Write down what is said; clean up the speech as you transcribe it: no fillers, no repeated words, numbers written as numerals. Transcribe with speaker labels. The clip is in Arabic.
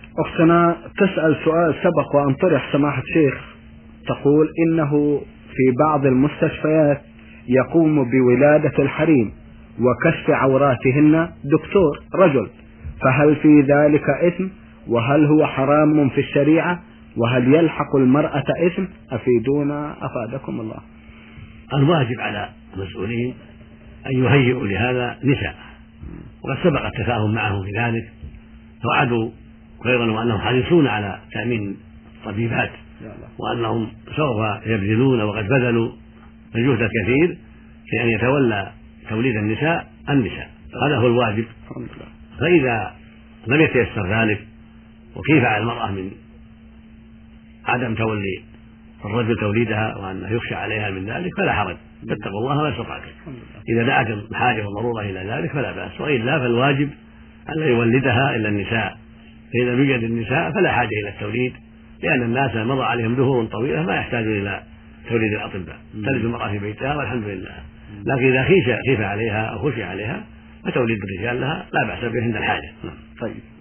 Speaker 1: أختنا تسأل سؤال سبق وأن طرح سماحة الشيخ، تقول إنه في بعض المستشفيات يقوم بولادة الحريم وكشف عوراتهن دكتور رجل، فهل في ذلك إثم؟ وهل هو حرام في الشريعة؟ وهل يلحق المرأة إثم؟ أفيدونا أفادكم الله.
Speaker 2: الواجب على المسؤولين أن يهيئوا لهذا نساء، وقد سبق التفاهم معهم في ذلك، فوعدوا خيرا وأنهم حريصون على تأمين الطبيبات، وأنهم سوف يبذلون وقد بذلوا الجهد الكثير في أن يتولى توليد النساء. هذا هو الواجب. فإذا لم يتيسر ذلك وكيف على المرأة من عدم تولي الرجل توليدها وأنه يخشى عليها من ذلك فلا حرج، فاتقوا الله ما استطعتم. إذا دعت الحاجة والضرورة إلى ذلك فلا بأس، وإلا فالواجب أن لا يولدها إلا النساء، فإذا يوجد النساء فلا حاجة إلى التوليد، لأن الناس مضى عليهم دهور طويلة ما يحتاجون إلى توليد الأطباء، تلد المرأة في بيتها والحمد لله. لكن إذا خيف عليها أو خشي عليها فتوليد الرجال لها لا بأس به عند الحاجة.
Speaker 1: طيب.